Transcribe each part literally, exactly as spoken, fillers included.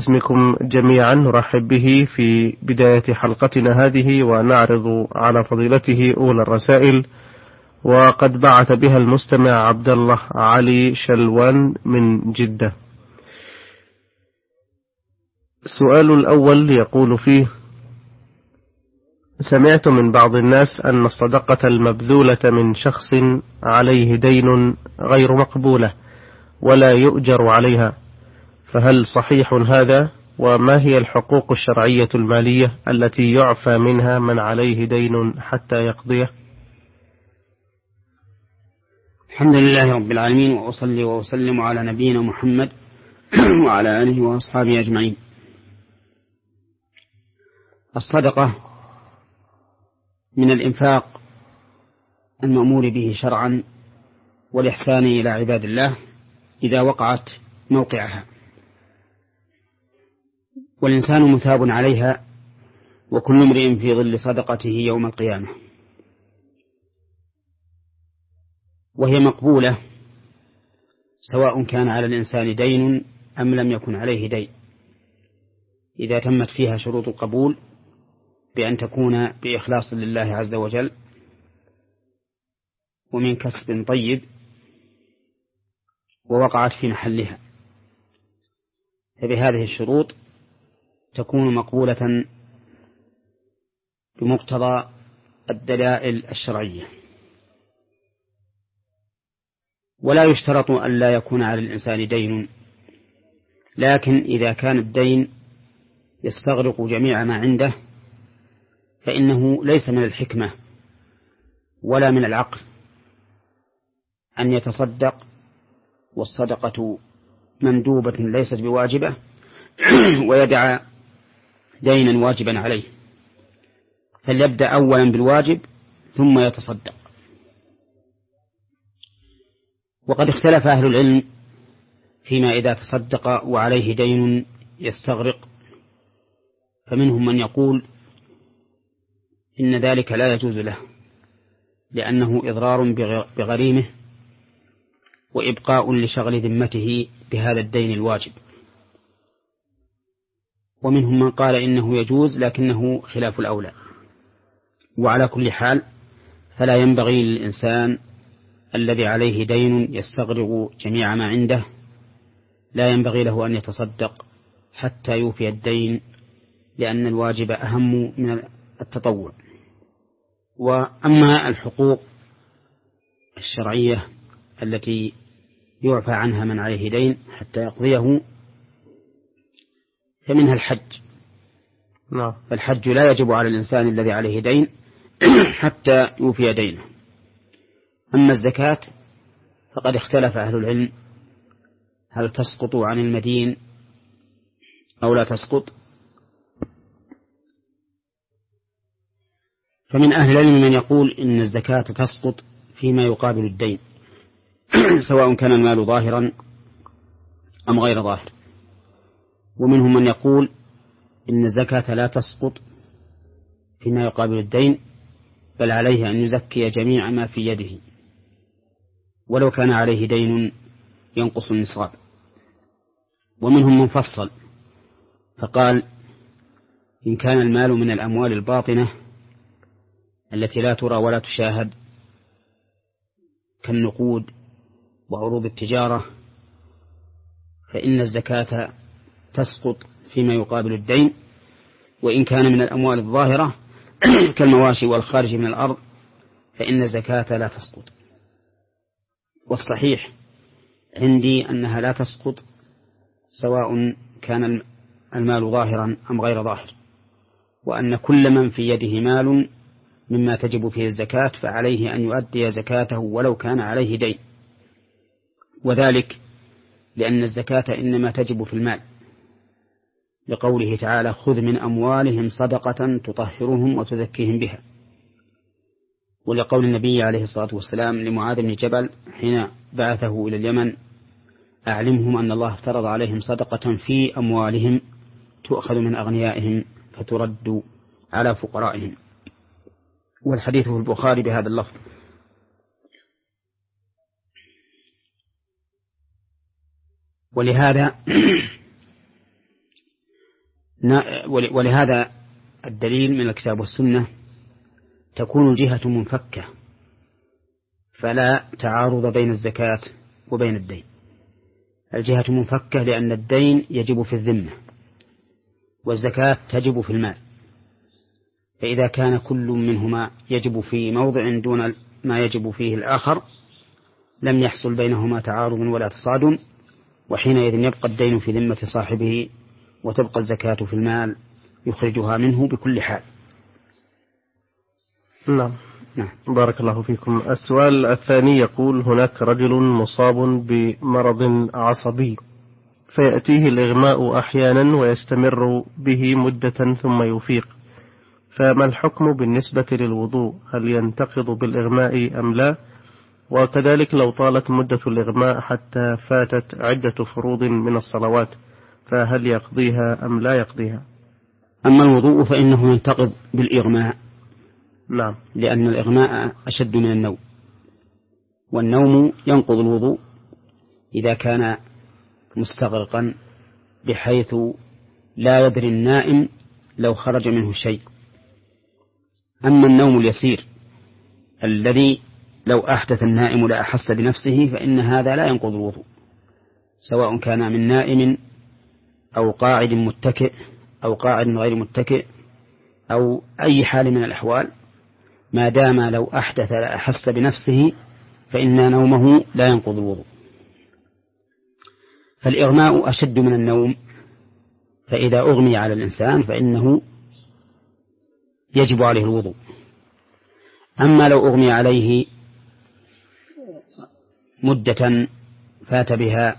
باسمكم جميعا نرحب به في بداية حلقتنا هذه، ونعرض على فضيلته أولى الرسائل، وقد بعث بها المستمع عبد الله علي شلوان من جدة. السؤال الأول يقول فيه: سمعت من بعض الناس أن الصدقة المبذولة من شخص عليه دين غير مقبولة ولا يؤجر عليها، فهل صحيح هذا؟ وما هي الحقوق الشرعية المالية التي يعفى منها من عليه دين حتى يقضيه؟ الحمد لله رب العالمين، وأصلي وأسلم على نبينا محمد وعلى آله وأصحابه أجمعين. الصدقة من الإنفاق المأمور به شرعا والإحسان إلى عباد الله إذا وقعت موقعها، والإنسان مثاب عليها، وكل امرئ في ظل صدقته يوم القيامة، وهي مقبولة سواء كان على الإنسان دين أم لم يكن عليه دين، إذا تمت فيها شروط القبول بأن تكون بإخلاص لله عز وجل ومن كسب طيب ووقعت في محلها، فبهذه الشروط تكون مقبولة بمقتضى الدلائل الشرعية. ولا يشترط أن لا يكون على الإنسان دين، لكن إذا كان الدين يستغرق جميع ما عنده فإنه ليس من الحكمة ولا من العقل أن يتصدق والصدقة مندوبة ليست بواجبة ويدعى دينا واجبا عليه، فليبدأ أولا بالواجب ثم يتصدق. وقد اختلف أهل العلم فيما إذا تصدق وعليه دين يستغرق، فمنهم من يقول إن ذلك لا يجوز له لأنه إضرار بغريمه وإبقاء لشغل ذمته بهذا الدين الواجب، ومنهم من قال إنه يجوز لكنه خلاف الأولى. وعلى كل حال فلا ينبغي للإنسان الذي عليه دين يستغرق جميع ما عنده، لا ينبغي له أن يتصدق حتى يوفي الدين، لأن الواجب أهم من التطوع. وأما الحقوق الشرعية التي يعفى عنها من عليه دين حتى يقضيه فمنها الحج. نعم. فالحج لا يجب على الإنسان الذي عليه دين حتى يوفي دينه. أما الزكاة فقد اختلف أهل العلم هل تسقط عن المدين أو لا تسقط، فمن أهل العلم من يقول إن الزكاة تسقط فيما يقابل الدين سواء كان المال ظاهرا أم غير ظاهر، ومنهم من يقول إن الزكاة لا تسقط فيما يقابل الدين، بل عليه أن يزكي جميع ما في يده ولو كان عليه دين ينقص النصاب. ومنهم من فصل فقال إن كان المال من الأموال الباطنة التي لا ترى ولا تشاهد كالنقود وعروض التجارة فإن الزكاة تسقط فيما يقابل الدين، وإن كان من الأموال الظاهرة كالمواشي والخارج من الأرض فإن الزكاة لا تسقط. والصحيح عندي أنها لا تسقط سواء كان المال ظاهرا أم غير ظاهر، وأن كل من في يده مال مما تجب فيه الزكاة فعليه أن يؤدي زكاته ولو كان عليه دين، وذلك لأن الزكاة إنما تجب في المال، لقوله تعالى خذ من أموالهم صدقة تطهرهم وتزكيهم بها، ولقول النبي عليه الصلاة والسلام لمعاذ بن جبل حين بعثه إلى اليمن أعلمهم أن الله افترض عليهم صدقة في أموالهم تؤخذ من أغنيائهم فترد على فقرائهم. والحديث في البخاري بهذا اللفظ. ولهذا ولهذا الدليل من الكتاب والسنة تكون الجهة منفكة، فلا تعارض بين الزكاة وبين الدين. الجهة منفكة لأن الدين يجب في الذمة والزكاة تجب في المال، فإذا كان كل منهما يجب في موضع دون ما يجب فيه الآخر لم يحصل بينهما تعارض ولا تصادم، وحينئذ يبقى الدين في ذمة صاحبه وتبقى الزكاة في المال يخرجها منه بكل حال. نعم. نعم. بارك الله فيكم. السؤال الثاني يقول: هناك رجل مصاب بمرض عصبي فيأتيه الإغماء أحيانا ويستمر به مدة ثم يفيق، فما الحكم بالنسبة للوضوء؟ هل ينتقض بالإغماء أم لا؟ وكذلك لو طالت مدة الإغماء حتى فاتت عدة فروض من الصلوات فهل يقضيها أم لا يقضيها؟ أما الوضوء فإنه ينتقض بالإغماء. نعم. لأن الإغماء أشد من النوم، والنوم ينقض الوضوء إذا كان مستغرقا بحيث لا يدري النائم لو خرج منه شيء. أما النوم اليسير الذي لو أحدث النائم لا أحس بنفسه فإن هذا لا ينقض الوضوء، سواء كان من نائم أو قاعد متكئ أو قاعد غير متكئ أو أي حال من الأحوال، ما دام لو أحدث لا أحس بنفسه فإن نومه لا ينقض الوضوء. فالإغماء أشد من النوم، فإذا أغمي على الإنسان فإنه يجب عليه الوضوء. أما لو أغمي عليه مدة فات بها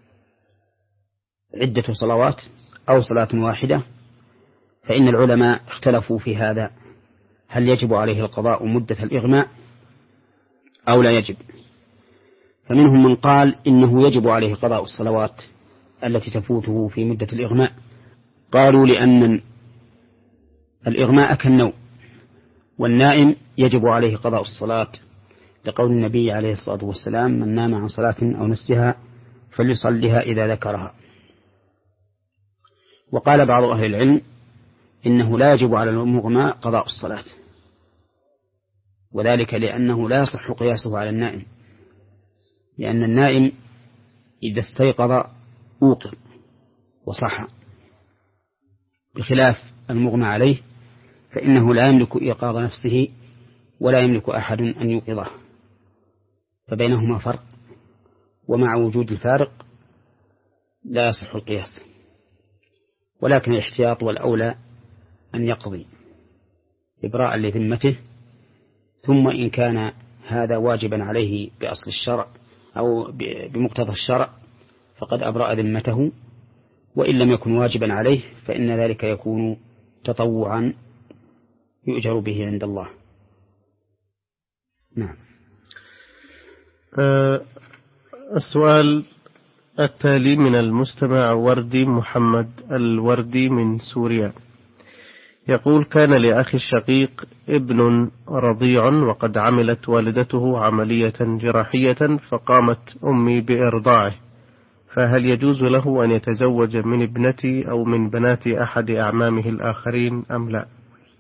عدة صلوات أو صلاة واحدة فإن العلماء اختلفوا في هذا، هل يجب عليه القضاء مدة الإغماء أو لا يجب؟ فمنهم من قال إنه يجب عليه قضاء الصلوات التي تفوته في مدة الإغماء، قالوا لأن الإغماء كالنوم، والنائم يجب عليه قضاء الصلاة لقول النبي عليه الصلاة والسلام: من نام عن صلاة أو نسيها فليصلها إذا ذكرها. وقال بعض أهل العلم إنه لا يجب على المغمى قضاء الصلاة، وذلك لأنه لا يصح قياسه على النائم، لأن النائم إذا استيقظ أوقظ وصح، بخلاف المغمى عليه فإنه لا يملك إيقاظ نفسه ولا يملك أحد أن يوقظه، فبينهما فرق، ومع وجود الفارق لا يصح القياس، ولكن الاحتياط والأولى أن يقضي إبراء لذمته، ثم إن كان هذا واجبا عليه بأصل الشرع أو بمقتضى الشرع فقد أبرأ ذمته، وإن لم يكن واجبا عليه فإن ذلك يكون تطوعا يؤجر به عند الله. نعم. أه السؤال التالي من المستمع وردي محمد الوردي من سوريا، يقول: كان لأخي الشقيق ابن رضيع وقد عملت والدته عملية جراحية فقامت أمي بإرضاعه، فهل يجوز له أن يتزوج من ابنتي أو من بنات أحد أعمامه الآخرين أم لا؟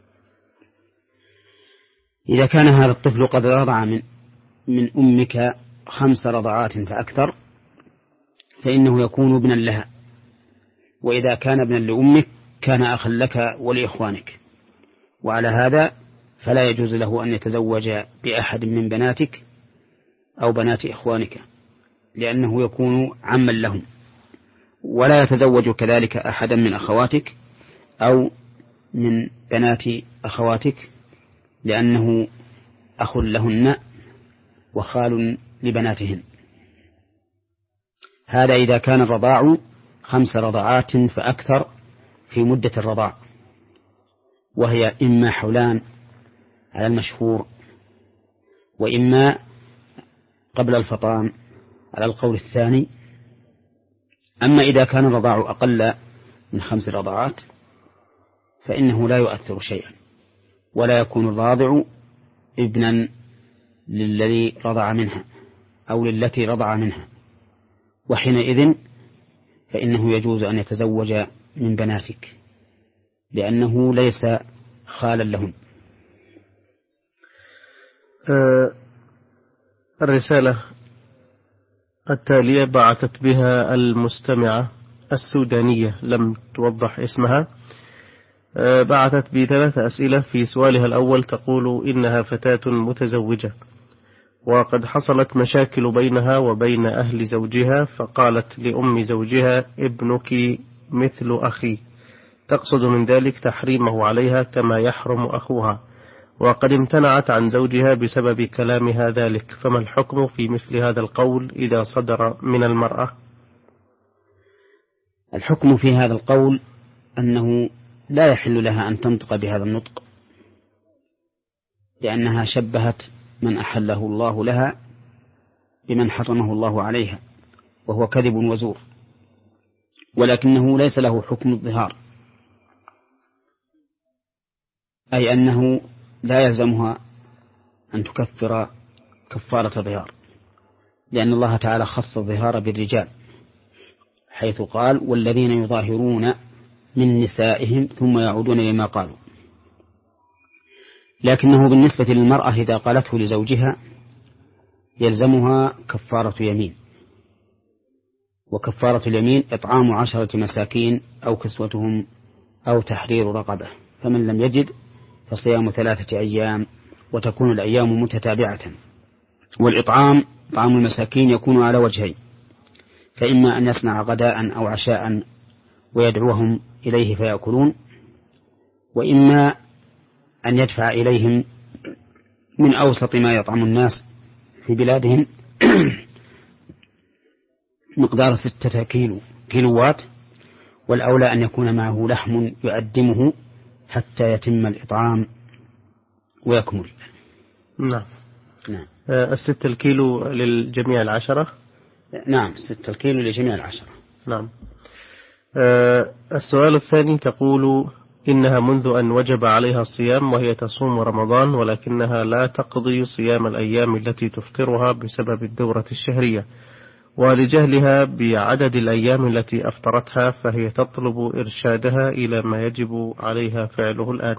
إذا كان هذا الطفل قد رضع من, من أمك خمس رضعات فأكثر فإنه يكون ابنا لها، وإذا كان ابنا لأمك كان أخا لك ولإخوانك، وعلى هذا فلا يجوز له أن يتزوج بأحد من بناتك أو بنات إخوانك، لأنه يكون عما لهم، ولا يتزوج كذلك أحدا من أخواتك أو من بنات أخواتك، لأنه أخ لهن وخال لبناتهن. هذا إذا كان الرضاع خمس رضعات فأكثر في مدة الرضاع، وهي إما حولان على المشهور، وإما قبل الفطام على القول الثاني. أما إذا كان الرضاع أقل من خمس رضعات فإنه لا يؤثر شيئا، ولا يكون الراضع ابنا للذي رضع منها أو للتي رضع منها، وحينئذ فإنه يجوز أن يتزوج من بناتك لأنه ليس خالا لهم. أه الرسالة التالية بعثت بها المستمعة السودانية، لم توضح اسمها. أه بعثت بثلاث أسئلة. في سؤالها الأول تقول إنها فتاة متزوجة، وقد حصلت مشاكل بينها وبين أهل زوجها، فقالت لأم زوجها ابنك مثل أخي، تقصد من ذلك تحريمه عليها كما يحرم أخوها، وقد امتنعت عن زوجها بسبب كلامها ذلك، فما الحكم في مثل هذا القول إذا صدر من المرأة؟ الحكم في هذا القول أنه لا يحل لها أن تنطق بهذا النطق، لأنها شبهت من أحله الله لها بمن حرمه الله عليها، وهو كذب وزور، ولكنه ليس له حكم الظهار، أي أنه لا يلزمها أن تكفر كفارة ظهار، لأن الله تعالى خص الظهار بالرجال حيث قال والذين يظاهرون من نسائهم ثم يعودون لما قالوا. لكنه بالنسبة للمرأة إذا قالته لزوجها يلزمها كفارة يمين، وكفارة اليمين إطعام عشرة مساكين أو كسوتهم أو تحرير رقبة، فمن لم يجد فصيام ثلاثة أيام، وتكون الأيام متتابعة. والإطعام طعام المساكين يكون على وجهين، فإما أن يصنع غداء أو عشاء ويدعوهم إليه فيأكلون، وإما أن يدفع إليهم من أوسط ما يطعم الناس في بلادهم مقدار ستة كيلو كيلوات، والأولى أن يكون معه لحم يقدمه حتى يتم الإطعام ويكمل. نعم. نعم. الستة الكيلو للجميع العشرة. نعم، ستة الكيلو لجميع العشرة. نعم. السؤال الثاني تقول إنها منذ أن وجب عليها الصيام وهي تصوم رمضان، ولكنها لا تقضي صيام الأيام التي تفطرها بسبب الدورة الشهرية، ولجهلها بعدد الأيام التي أفطرتها، فهي تطلب إرشادها إلى ما يجب عليها فعله الآن.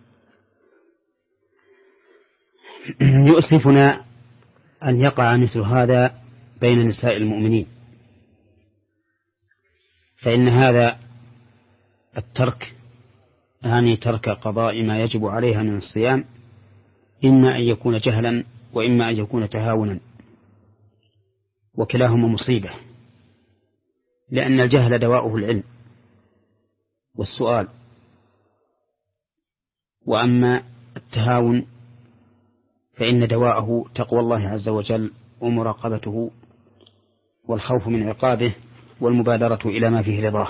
يؤسفنا أن يقع مثل هذا بين نساء المؤمنين، فإن هذا الترك يعني ترك قضاء ما يجب عليها من الصيام إما أن يكون جهلا وإما أن يكون تهاونا، وكلاهما مصيبة، لأن الجهل دواؤه العلم والسؤال، وأما التهاون فإن دواءه تقوى الله عز وجل ومراقبته والخوف من عقابه والمبادرة إلى ما فيه رضاه.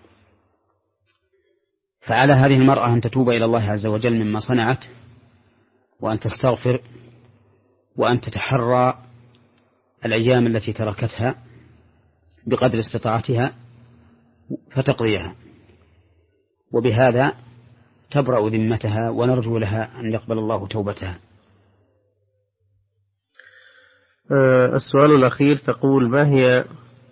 فعلى هذه المرأة أن تتوب إلى الله عز وجل مما صنعت، وأن تستغفر، وأن تتحرى الأيام التي تركتها بقدر استطاعتها فتقضيها، وبهذا تبرأ ذمتها ونرجو لها أن يقبل الله توبتها. السؤال الأخير تقول ما هي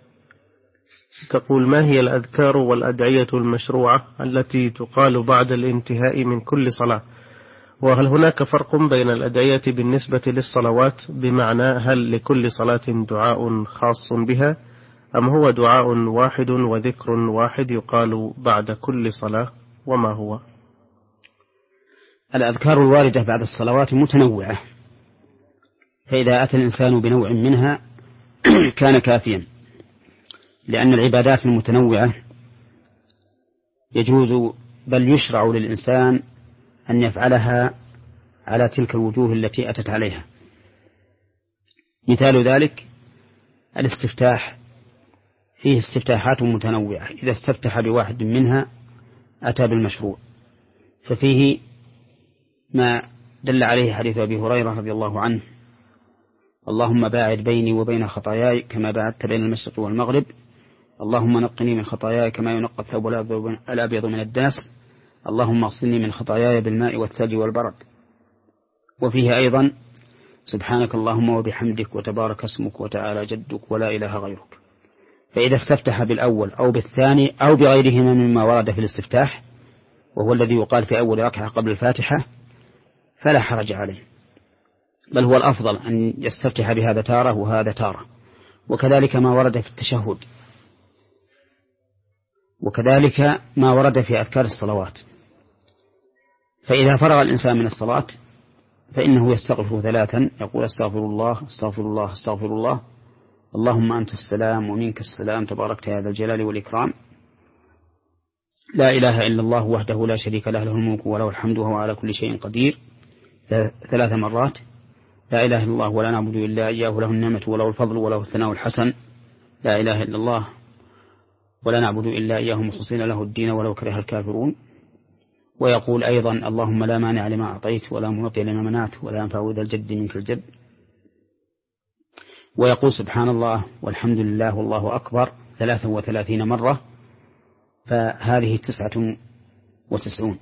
تقول ما هي الأذكار والأدعية المشروعة التي تقال بعد الانتهاء من كل صلاة، وهل هناك فرق بين الأدعية بالنسبة للصلوات، بمعنى هل لكل صلاة دعاء خاص بها أم هو دعاء واحد وذكر واحد يقال بعد كل صلاة، وما هو؟ الأذكار الواردة بعد الصلوات متنوعة، فإذا أتى الإنسان بنوع منها كان كافيا، لأن العبادات المتنوعة يجوز بل يشرع للإنسان أن يفعلها على تلك الوجوه التي أتت عليها. مثال ذلك الاستفتاح، فيه استفتاحات متنوعة، إذا استفتح بواحد منها أتى بالمشروع، ففيه ما دل عليه حديث أبي هريرة رضي الله عنه: اللهم باعد بيني وبين خطاياي كما باعدت بين المشرق والمغرب، اللهم نقني من خطاياي كما ينقى الثوب الأبيض من الدنس، اللهم اغسلني من خطاياي بالماء والثلج والبرد. وفيه أيضا: سبحانك اللهم وبحمدك وتبارك اسمك وتعالى جدك ولا إله غيرك. فإذا استفتح بالأول أو بالثاني أو بغيرهما مما ورد في الاستفتاح وهو الذي يقال في أول ركعة قبل الفاتحة فلا حرج عليه، بل هو الأفضل أن يستفتح بهذا تارة وهذا تارة. وكذلك ما ورد في التشهد، وكذلك ما ورد في أذكار الصلوات. فإذا فرغ الإنسان من الصلاة فإنه يستغفر ثلاثا، يقول استغفر الله استغفر الله استغفر الله، اللهم أنت السلام ومنك السلام تباركت يا ذا الجلال والإكرام، لا إله إلا الله وحده لا شريك له له الملك وله الحمد وهو على كل شيء قدير ثلاث مرات، لا إله إلا الله ولا نعبد إلا إياه له النعمة وله الفضل وله الثناء الحسن، لا إله إلا الله ولا نعبد إلا إياه مخلصين له الدين ولو كره الكافرون. ويقول أيضا اللهم لا مانع لما أعطيت ولا معطي لما منعت ولا ينفع ذا الجد منك الجد. ويقول سبحان الله والحمد لله والله أكبر ثلاثا وثلاثين مرة، فهذه تسعة وتسعون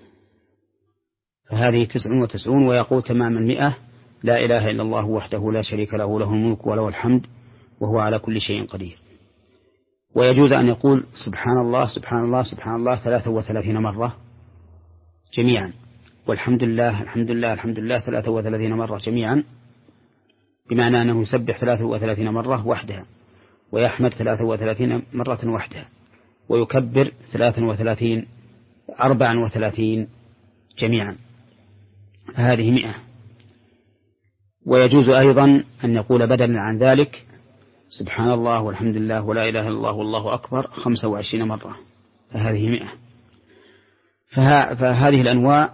فهذه تسعة وتسعون. ويقول تمام المئة لا إله إلا الله وحده لا شريك له له الملك وله الحمد وهو على كل شيء قدير. ويجوز أن يقول سبحان الله سبحان الله سبحان الله ثلاثة وثلاثين مرة جميعا، والحمد لله الحمد لله الحمد لله ثلاثة وثلاثين مرة جميعا، بمعنى أنه يسبح ثلاثة وثلاثين مرة وحدها، ويحمد ثلاثة وثلاثين مرة وحدها، ويكبر ثلاثة وثلاثين أربعا وثلاثين جميعا، هذه مئة. ويجوز أيضا أن يقول بدلا عن ذلك سبحان الله والحمد لله ولا إله إلا الله والله أكبر خمسة وعشرين مرة، فهذه مئة. فه... فهذه الأنواع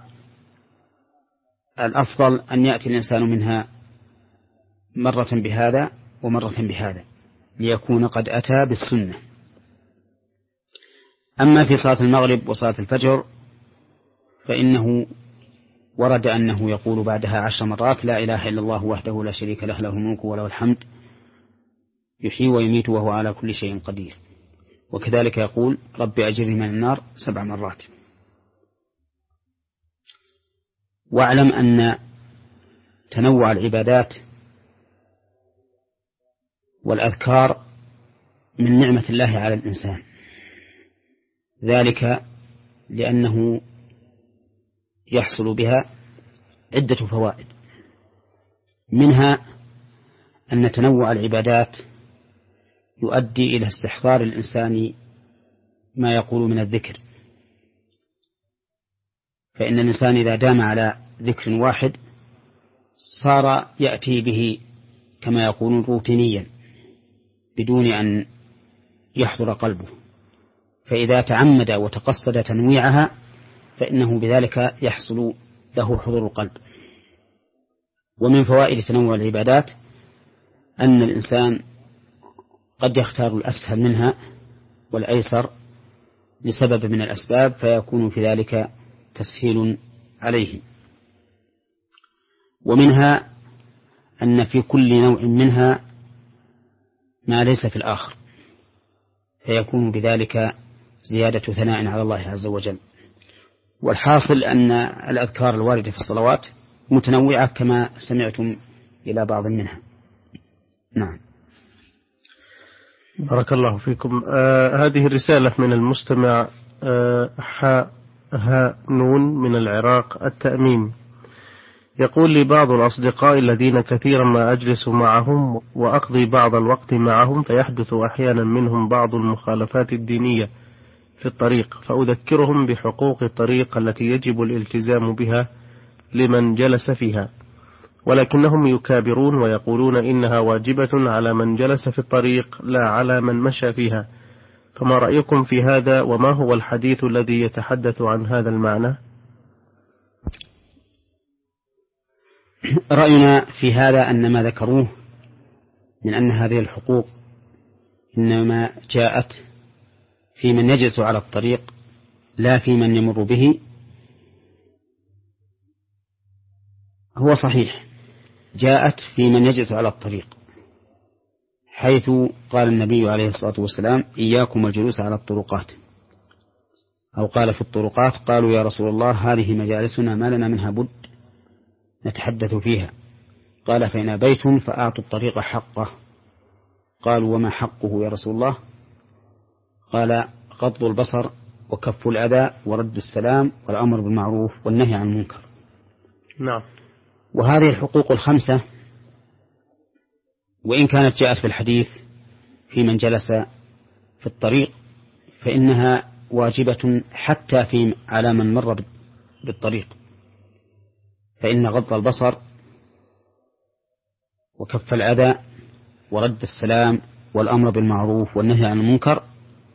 الأفضل أن يأتي الإنسان منها مرة بهذا ومرة بهذا ليكون قد أتى بالسنة. أما في صلاة المغرب وصلاة الفجر فإنه ورد أنه يقول بعدها عشر مرات لا إله إلا الله وحده لا شريك له له الملك وله الحمد يحيي ويميت وهو على كل شيء قدير. وكذلك يقول رب أجرني من النار سبع مرات. واعلم أن تنوع العبادات والأذكار من نعمة الله على الإنسان، ذلك لأنه يحصل بها عدة فوائد، منها أن تنوع العبادات يؤدي إلى استحضار الإنسان ما يقول من الذكر، فإن الإنسان إذا دام على ذكر واحد صار يأتي به كما يقولون روتينيا بدون أن يحضر قلبه، فإذا تعمد وتقصد تنويعها فإنه بذلك يحصل له حضور القلب. ومن فوائد تنوع العبادات أن الإنسان قد يختار الأسهل منها والأيسر لسبب من الأسباب فيكون في ذلك تسهيل عليه. ومنها أن في كل نوع منها ما ليس في الآخر فيكون بذلك زيادة ثناء على الله عز وجل. والحاصل أن الأذكار الواردة في الصلوات متنوعة كما سمعتم إلى بعض منها. نعم. بارك الله فيكم. آه هذه الرسالة من المستمع آه حاء ها نون من العراق التأمين، يقول لي بعض الأصدقاء الذين كثيرا ما أجلس معهم وأقضي بعض الوقت معهم فيحدث أحيانا منهم بعض المخالفات الدينية في الطريق، فأذكرهم بحقوق الطريق التي يجب الالتزام بها لمن جلس فيها، ولكنهم يكابرون ويقولون إنها واجبة على من جلس في الطريق لا على من مشى فيها، فما رأيكم في هذا وما هو الحديث الذي يتحدث عن هذا المعنى؟ رأينا في هذا أن ما ذكروه من أن هذه الحقوق إنما جاءت في من يجلس على الطريق لا في من يمر به هو صحيح، جاءت في من يجلس على الطريق، حيث قال النبي عليه الصلاة والسلام إياكم والجلوس على الطرقات، أو قال في الطرقات قالوا يا رسول الله هذه مجالسنا ما لنا منها بد نتحدث فيها، قال فإن أبيتم فأعطوا الطريق حقه. قالوا وما حقه يا رسول الله؟ قال غض البصر وكف الأذى ورد السلام والأمر بالمعروف والنهي عن المنكر. نعم. وهذه الحقوق الخمسة وإن كانت جاءت في الحديث في من جلس في الطريق فإنها واجبة حتى في على من مر بالطريق، فإن غض البصر وكف الأذى ورد السلام والأمر بالمعروف والنهي عن المنكر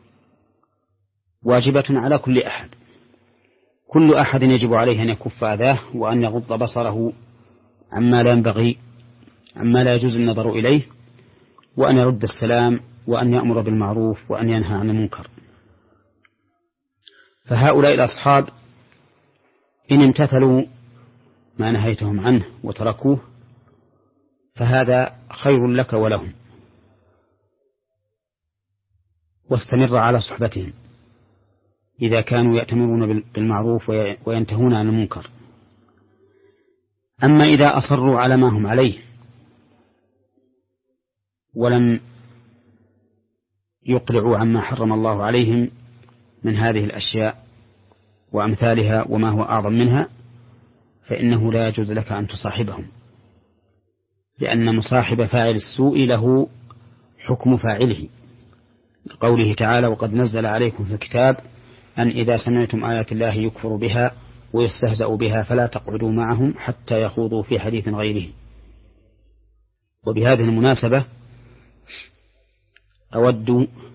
واجبة على كل أحد. كل أحد يجب عليه أن يكف أذاه وأن يغض بصره عما لا ينبغي عما لا يجوز النظر إليه، وأن يرد السلام، وأن يأمر بالمعروف، وأن ينهى عن المنكر. فهؤلاء الأصحاب إن امتثلوا ما نهيتهم عنه وتركوه فهذا خير لك ولهم، واستمر على صحبتهم إذا كانوا يأتمرون بالمعروف وينتهون عن المنكر. أما إذا أصروا على ما هم عليه ولم يقلعوا عما حرم الله عليهم من هذه الأشياء وأمثالها وما هو أعظم منها، فإنه لا يجوز لك أن تصاحبهم، لأن مصاحب فاعل السوء له حكم فاعله، قوله تعالى: وقد نزل عليكم في الكتاب أن إذا سمعتم آيات الله يكفر بها ويستهزأ بها فلا تقعدوا معهم حتى يخوضوا في حديث غيره. وبهذه المناسبة أود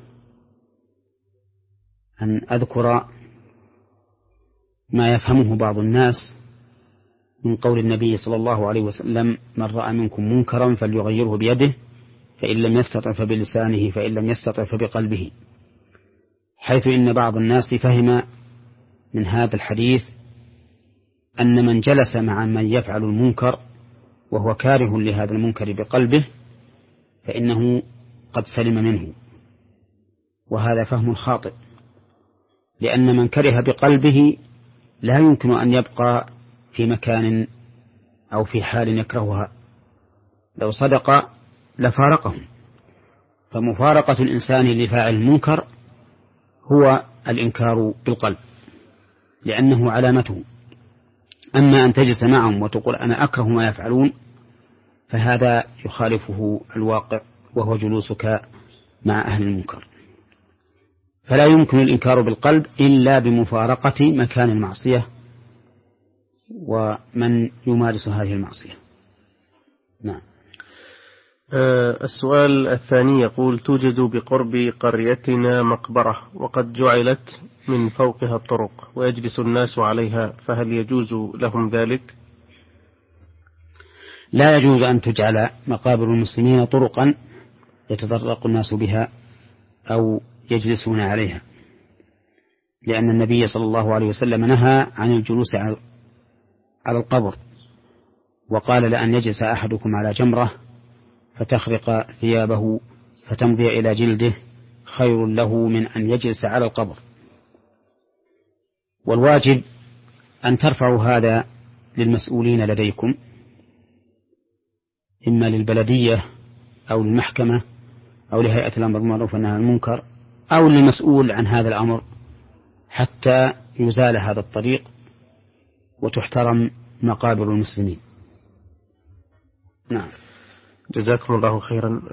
أن أذكر ما يفهمه بعض الناس من قول النبي صلى الله عليه وسلم: من رأى منكم منكرا فليغيره بيده، فإن لم يستطع فبلسانه، فإن لم يستطع فبقلبه، حيث إن بعض الناس فهم من هذا الحديث أن من جلس مع من يفعل المنكر وهو كاره لهذا المنكر بقلبه فإنه قد سلم منه، وهذا فهم خاطئ، لأن من كره بقلبه لا يمكن أن يبقى في مكان أو في حال يكرهها، لو صدق لفارقهم. فمفارقة الإنسان لفاعل المنكر هو الإنكار بالقلب لأنه علامته. أما أن تجلس معهم وتقول أنا أكره ما يفعلون فهذا يخالفه الواقع، وهو جلوسك مع أهل المنكر. فلا يمكن الإنكار بالقلب إلا بمفارقة مكان المعصية ومن يمارس هذه المعصية. نعم. أه السؤال الثاني يقول: توجد بقرب قريتنا مقبرة وقد جعلت من فوقها الطرق ويجلس الناس عليها، فهل يجوز لهم ذلك؟ لا يجوز أن تجعل مقابر المسلمين طرقا يتطرق الناس بها أو يجلسون عليها، لأن النبي صلى الله عليه وسلم نهى عن الجلوس على القبر، وقال: لأن يجلس أحدكم على جمرة فتخرق ثيابه فتمضي إلى جلده خير له من أن يجلس على القبر. والواجب أن ترفعوا هذا للمسؤولين لديكم، إما للبلدية أو للمحكمة أو لهيئة الأمر بالمعروف والنهي عن المنكر أو للمسؤول عن هذا الأمر، حتى يزال هذا الطريق وتحترم مقابر المسلمين. نعم. جزاكم الله خيرا.